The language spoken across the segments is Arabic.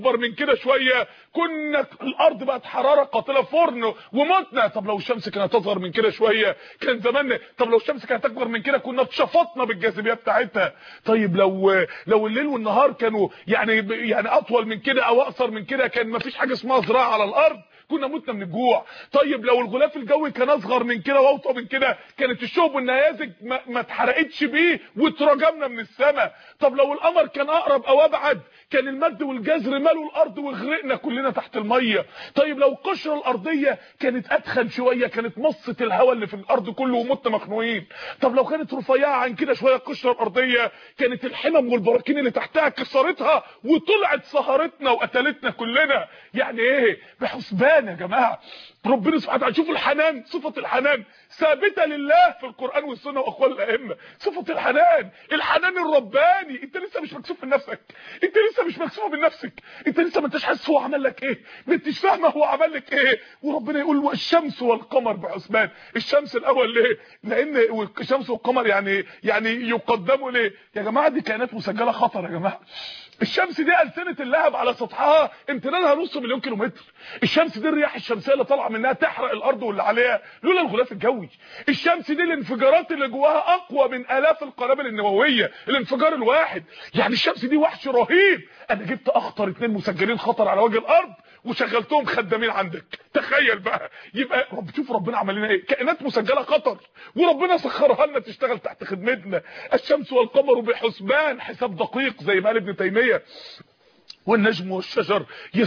اكبر من كده شويه كنا الارض بقت حراره قاتله فرن ومتنا. طب لو الشمس كانت اصغر من كده شويه كان زماننا. طب لو الشمس كانت اكبر من كده كنا اتشفطنا بالجاذبيه بتاعتها. طيب لو الليل والنهار كانوا يعني اطول من كده او اقصر من كده كان مفيش حاجه اسمها زراعه على الارض، كنا متنا من الجوع. طيب لو الغلاف الجوي كان اصغر من كده واوطى من كده كانت الشهب والنيازك ما اتحرقتش بيه واترجمنا من السماء. طب لو القمر كان اقرب او ابعد كان المد والجزر مالوا الارض وغرقنا كلنا تحت الميه. طيب لو القشره الارضيه كانت اتخن شويه كانت مصت الهواء اللي في الارض كله ومتنا مخنوقين. طب لو كانت رفيعه عن كده شويه القشره الارضيه كانت الحمم والبراكين اللي تحتها كسرتها وطلعت سهرتنا وقتلتنا كلنا. يعني ايه؟ بحسبان يا جماعه. ربنا سبحانه وتعالى شوفوا الحنان، صفه الحنان ثابته لله في القران والسنه واقوال الائمه. صفه الحنان الرباني. انت لسه مش مكسوف من نفسك، انت لسه مش مكسوفه من نفسك، انت لسه ما انتش حاسس هو عمل لك ايه، ما انتش فاهمه هو عمل لك ايه. وربنا يقول والشمس والقمر بحسبان. الشمس الاول ليه؟ لان الشمس والقمر يعني يقدموا ليه يا جماعه؟ دي كائنات مسجله خطر يا جماعه. الشمس دي ألسنة اللهب على سطحها امتدادها نص مليون كيلومتر. الشمس دي الرياح الشمسيه اللي طالعه منها تحرق الارض واللي عليها لولا الغلاف الجوي. الشمس دي الانفجارات اللي جواها اقوى من الاف القنابل النوويه الانفجار الواحد. يعني الشمس دي وحش رهيب. انا جبت اخطر 2 مسجلين خطر على وجه الارض وشغلتهم خدامين عندك. تخيل بقى. يبقى شوف ربنا عمل لنا ايه. كائنات مسجله خطر وربنا سخرها لنا تشتغل تحت خدمتنا. الشمس والقمر بحسبان، حساب دقيق زي ما قال ابن تيميه. والنجم والشجر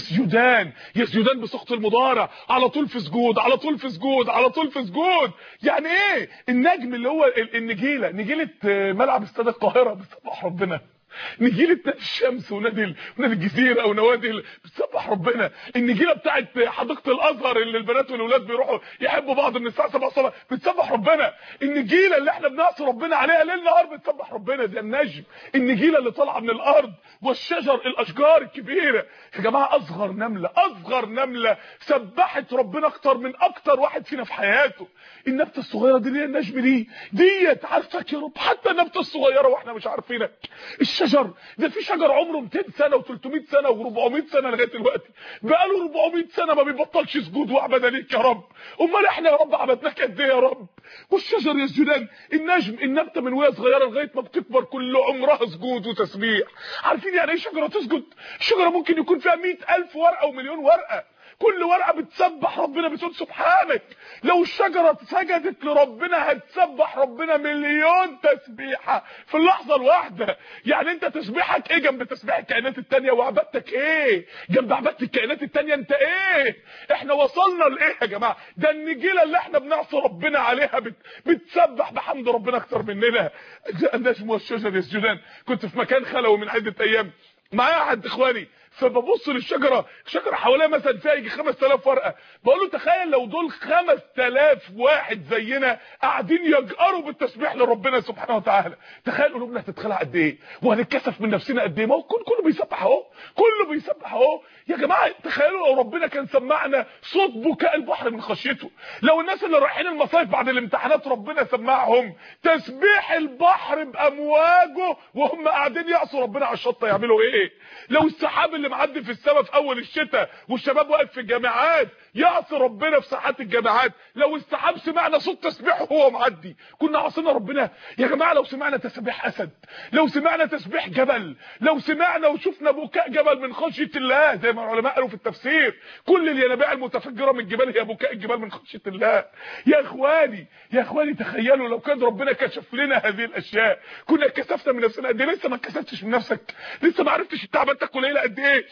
يسجدان بسقط المضارع، على طول في سجود على طول في سجود على طول في سجود. يعني ايه؟ النجم اللي هو نجيله ملعب استاد القاهره بتسبح ربنا. نجيله نادي الشمس ونادي الجزيره ونوادي بتسبح ربنا. النجيله بتاعت حديقه الازهر اللي البنات والولاد بيروحوا يحبوا بعض من الساعه 7 الصبح بتسبح ربنا. النجيله اللي احنا بنعصي ربنا عليها ليل نهار بتسبح ربنا. ده النجم. النجيله اللي طالعه من الارض والشجر الاشجار الكبيره. يا جماعه اصغر نمله سبحت ربنا اكتر من اكتر واحد فينا في حياته. النبته الصغيره دي اللي هي النجم ديت عارفك يا رب. حتى النبته الصغيره واحنا مش عارفينك. الشجر ده في شجر عمره 200 سنه و300 سنه و400 سنه لغايه دلوقتي بقاله 400 سنه ما بيبطلش سجود وعباده ليك يا رب. امال احنا يا رب عبدناك قد ايه يا رب؟ والشجر يسجدان. النجم النبته من وهي صغيره لغايه ما بتكبر كل عمرها سجود وتسبيح. عارفين يعني ايه شجره تسجد؟ الشجره ممكن يكون فيها 100,000 ورقه ومليون ورقه، كل ورقه بتسبح ربنا بتقول سبحانك. لو الشجره سجدت لربنا هتسبح ربنا مليون تسبيحه في اللحظه الواحده. يعني انت تسبيحك ايه جنب تسبيح الكائنات التانيه؟ وعبادتك ايه جنب عباده الكائنات التانيه؟ انت ايه؟ احنا وصلنا لايه يا جماعه؟ ده النجيله اللي احنا بنعصي ربنا عليها بتسبح بحمد ربنا اكتر مننا. النجم والشجر يسجدان. كنت في مكان خلوي من عده ايام معايا احد اخواني، فببص للشجره، الشجره حواليها مثلا فيها يجي 5000 ورقه. بقول له تخيل لو دول 5000 واحد زينا قاعدين يجأروا بالتسبيح لربنا سبحانه وتعالى. تخيل قلوبنا هتتخلع قد ايه وهنتكسف من نفسنا قد ايه. ما هو كله بيسبح اهو، كله بيسبح اهو يا جماعه. تخيلوا لو ربنا كان سمعنا صوت بكاء البحر من خشيته. لو الناس اللي رايحين المصايف بعد الامتحانات ربنا سمعهم تسبيح البحر بامواجه وهم قاعدين يعصوا ربنا على الشط يعملوا ايه؟ لو السحاب اللي معدي في السماء في اول الشتاء والشباب واقف في الجامعات يعصي ربنا في ساحات الجامعات، لو السحاب سمعنا صوت تسبيحه وهو معدي كنا عصينا ربنا يا جماعه. لو سمعنا تسبيح اسد، لو سمعنا تسبيح جبل، لو سمعنا وشفنا بكاء جبل من خشيه الله زي ما العلماء قالوا في التفسير كل الينابيع المتفجره من الجبال هي بكاء الجبال من خشيه الله. يا اخواني تخيلوا لو كان ربنا كشف لنا هذه الاشياء كنا كسفنا من نفسنا قد ايه. لسه ما كسفتش من نفسك، لسه ما عرفتش انت عبادتك قليله قد ايه.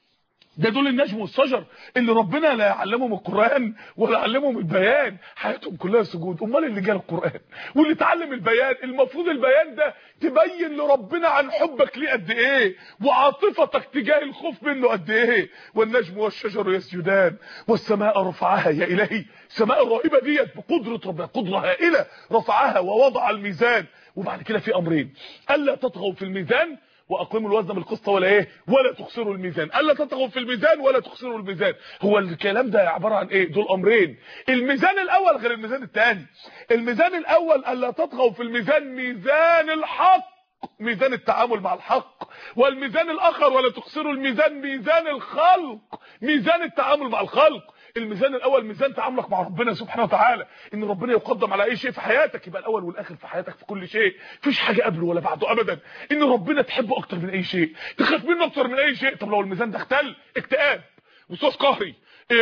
ده دول النجم والشجر اللي ربنا لا يعلمهم القرآن ولا يعلمهم البيان، حياتهم كلها سجود. امال اللي جال القرآن واللي اتعلم البيان المفروض البيان ده تبين لربنا عن حبك ليه قد ايه وعاطفتك تجاه الخوف منه قد ايه. والنجم والشجر يسجدان والسماء رفعها. يا الهي السماء الرهيبه ديت بقدره ربنا، قدره هائله، رفعها ووضع الميزان. وبعد كده في امرين: الا تطغوا في الميزان واقيموا الوزن بالقسط ولا تخسروا الميزان. الا تطغوا في الميزان ولا تخسروا الميزان. هو الكلام ده عباره عن ايه؟ دول امرين. الميزان الاول غير الميزان الثاني. الميزان الاول الا تطغوا في الميزان، ميزان الحق ميزان التعامل مع الحق. والميزان الاخر ولا تخسروا الميزان، ميزان الخلق، ميزان التعامل مع الخلق. الميزان الاول ميزان تعاملك مع ربنا سبحانه وتعالى، ان ربنا يقدم على اي شيء في حياتك، يبقى الاول والاخر في حياتك في كل شيء، مفيش حاجه قبله ولا بعده ابدا. ان ربنا تحبه اكتر من اي شيء، تخاف منه اكتر من اي شيء. طب لو الميزان ده اختل، اكتئاب، وسواس قهري،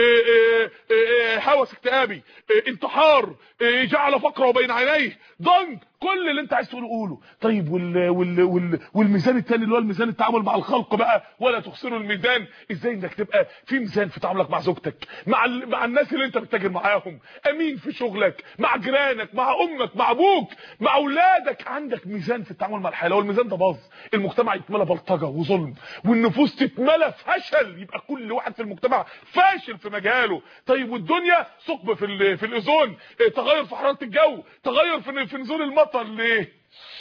هوس اكتئابي، انتحار، جعل فقره بين عينيه، ضنك، كل اللي انت عايز تقوله قوله. طيب والميزان الثاني اللي هو الميزان التعامل مع الخلق بقى، ولا تخسروا الميزان. ازاي انك تبقى في ميزان في تعاملك مع زوجتك، مع الناس اللي انت بتتاجر معاهم، امين في شغلك، مع جيرانك، مع امك، مع ابوك، مع اولادك، عندك ميزان في التعامل مع الحياه. لو الميزان ده باظ، المجتمع يتملى بلطجه وظلم، والنفوس تتملى فشل، يبقى كل واحد في المجتمع فاشل في مجاله. طيب والدنيا ثقب في الاوزون، تغير في حراره الجو، تغير في نزول المطر. ليه؟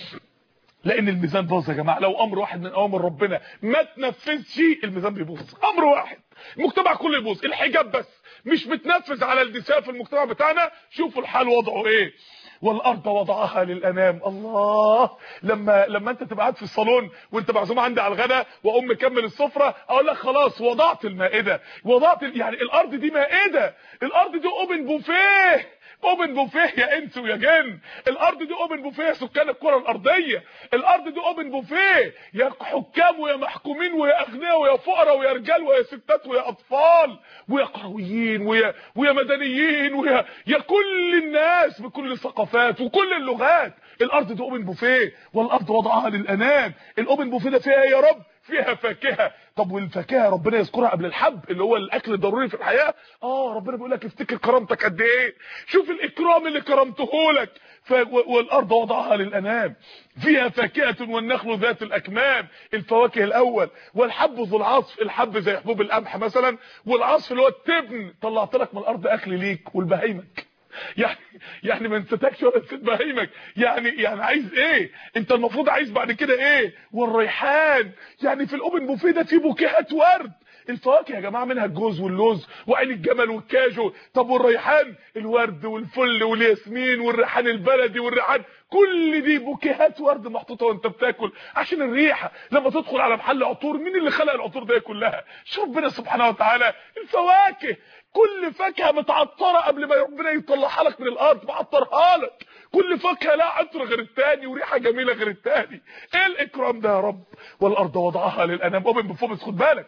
لان الميزان باظ يا جماعه. لو امر واحد من اوامر ربنا ما تنفذش، الميزان بيبوظ. امر واحد، المجتمع كله يبوظ. الحجاب بس مش بتنفذ على النساء في المجتمع بتاعنا، شوفوا الحال وضعه ايه. والارض وضعها للانام. الله، لما انت تبقى قاعد في الصالون وانت معزوم عندي على الغداء، واقوم مكمل السفره، اقول لك خلاص وضعت المائده، يعني الارض دي مائده، الارض دي اوبن بوفيه، اوبن بوفيه يا انس ويا جن. الارض دي اوبن بوفيه يا سكان الكره الارضيه، الارض دي اوبن بوفيه يا حكام ويا محكومين ويا اغنياء ويا فقراء ويا رجال ويا ستات ويا اطفال ويا قرويين ويا مدنيين يا كل الناس بكل الثقافات وكل اللغات. الارض دي اوبن بوفيه، والارض وضعها للانام. الاوبن بوفيه ده فيها يا رب، فيها فاكهه. طب والفاكهه ربنا يذكرها قبل الحب اللي هو الاكل الضروري في الحياه. ربنا بيقول لك افتكر كرامتك قد ايه، شوف الاكرام اللي كرمته لك. والارض وضعها للانام، فيها فاكهه والنخل ذات الاكمام، الفواكه الاول. والحب ذو العصف، الحب زي حبوب القمح مثلا، والعصف اللي هو التبن. طلعت لك من الارض اكل ليك ولبهايمك، يعني ما نسيتكش ولا نسيت بهايمك. يعني عايز ايه انت؟ المفروض عايز بعد كده ايه؟ والريحان، يعني في الاوبن بوفيه ده في بوكيهات ورد. الفواكه يا جماعه منها الجوز واللوز وعين الجمل والكاجو. طب والريحان، الورد والفل والياسمين والريحان البلدي والريحان، كل دي بوكيهات ورد محطوطه وانت بتاكل عشان الريحه. لما تدخل على محل عطور، مين اللي خلق العطور ده كلها؟ شوف ربنا سبحانه وتعالى. الفواكه، كل فاكهه متعطره قبل ما ربنا يطلعها لك من الارض، معطرها لك. كل فاكهه لها عطر غير الثاني وريحه جميله غير الثاني. ايه الاكرام ده يا رب؟ والارض وضعها للانام. اوبن بوفيه، خد بالك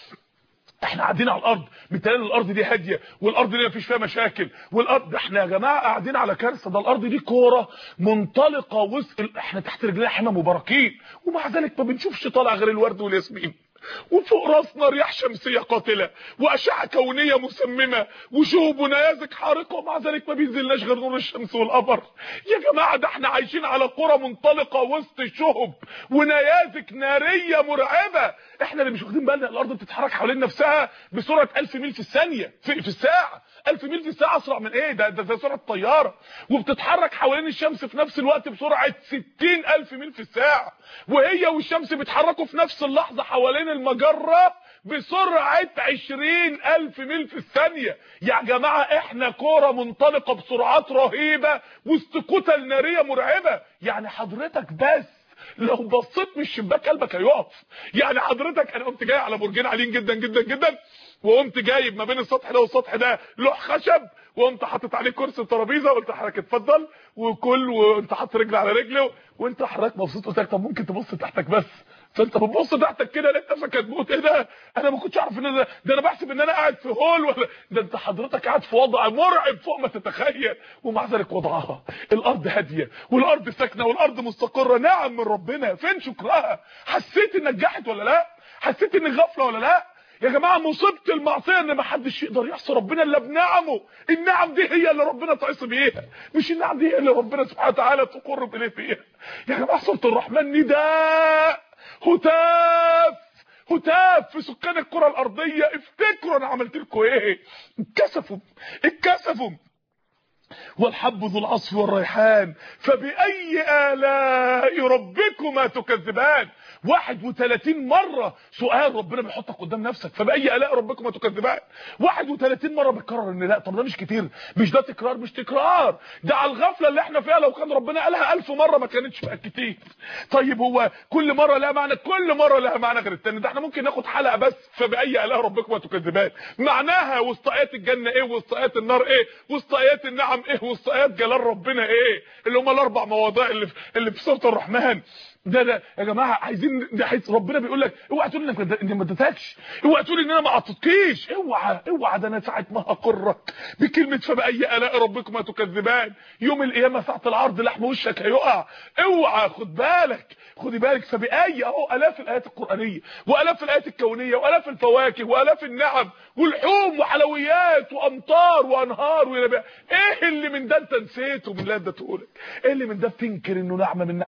احنا قاعدين على الارض مثال الارض دي هاديه، والارض دي مفيش فيها مشاكل، والارض احنا يا جماعه قاعدين على كارثه. ده الارض دي كوره منطلقه وسط احنا تحت رجلينا حمم وبراكين، ومع ذلك ما بنشوفش طالع غير الورد والياسمين، وفوق راسنا رياح شمسيه قاتله واشعه كونيه مسممه وشهب ونيازك حارقه، ومع ذلك ما بينزلناش غير نور الشمس والقمر. يا جماعه ده احنا عايشين على قرى منطلقه وسط شهب ونيازك ناريه مرعبه. احنا اللي مش واخدين بالنا الارض بتتحرك حوالين نفسها بسرعه 1000 ميل في الثانيه، في الساعه. 1000 ميل في الساعه اسرع من ايه؟ ده زي سرعه الطياره. وبتتحرك حوالين الشمس في نفس الوقت بسرعه 60000 ميل في الساعه، وهي والشمس بيتحركوا في نفس اللحظه حوالين المجره بسرعه 20000 ميل في الثانيه. يا جماعه احنا كوره منطلقه بسرعات رهيبه وسط كتل ناريه مرعبه. يعني حضرتك بس لو بصيت من الشباك قلبك هيقف. يعني حضرتك انا قمت جاي على برجين عاليين جدا جدا جدا، وقمت جايب ما بين السطح ده والسطح ده لوح خشب، وقمت حاطط عليه كرسي وترابيزه، وقلت لحضرتك اتفضل وكل، وانت حاطط رجل على رجل، وانت حضرتك مبسوط. قلت لك طب ممكن تبص تحتك بس، فانت بتبص تحتك كده لقيت نفسك هتموت. ايه ده؟ انا ما كنتش اعرف ان ده انا بحسب ان انا قاعد في هول، ولا ده انت حضرتك قاعد في وضع مرعب فوق ما تتخيل. ومع ذلك وضعها الارض هاديه والارض ساكنه والارض مستقره، نعم من ربنا. فين شكرها؟ حسيت انك جحد ولا لا؟ حسيت انك غفله ولا لا؟ يا جماعه مصيبه المعصيه ان ما حدش يقدر يعصي ربنا الا بنعمه. النعم دي هي اللي ربنا تعصي بيها، مش النعم دي هي اللي ربنا سبحانه وتعالى تقرب اليه فيها. يا جماعه سوره الرحمن نداء، هتاف في سكان الكره الارضيه. افتكروا انا عملت لكم ايه. اتكسفوا. والحب ذو العصف والريحان فبأي آلاء ربكما تكذبان. 31 مره سؤال ربنا بيحطك قدام نفسك، فباي الاء ربكما تكذبان. 31 مره بتكرر ان لا. طب ده مش كتير؟ مش ده تكرار؟ مش تكرار، ده على الغفله اللي احنا فيها. لو كان ربنا قالها 1000 مره ما كانتش بقى كتير. طيب هو كل مره لها معنى؟ كل مره لها معنى غير التاني. ده احنا ممكن ناخد حلقه بس فباي الاء ربكما تكذبان، معناها وسط ايات الجنه ايه، وسط ايات النار ايه، وسط ايات النعم ايه، وسط ايات جلال ربنا ايه، اللي هم الاربع مواضيع اللي في سوره الرحمن. ده يا جماعه عايزين ربنا بيقول لك اوعى تقول انك ما اديتكش، اوعى تقول ان انا ما اعطيتكيش، اوعى ده انا ساعه ما هقرك بكلمه فباي الاء ربكما تكذبان يوم القيامه ساعه العرض لحم وشك هيقع. اوعى، خد بالك، خدي بالك. فباي اهو الاف الايات القرانيه والاف الايات الكونيه والاف الفواكه والاف النعم والحوم وحلويات وامطار وانهار ونبات. ايه اللي من ده انت نسيته من اللي اديته لك؟ ايه اللي من ده بتنكر انه نعمه من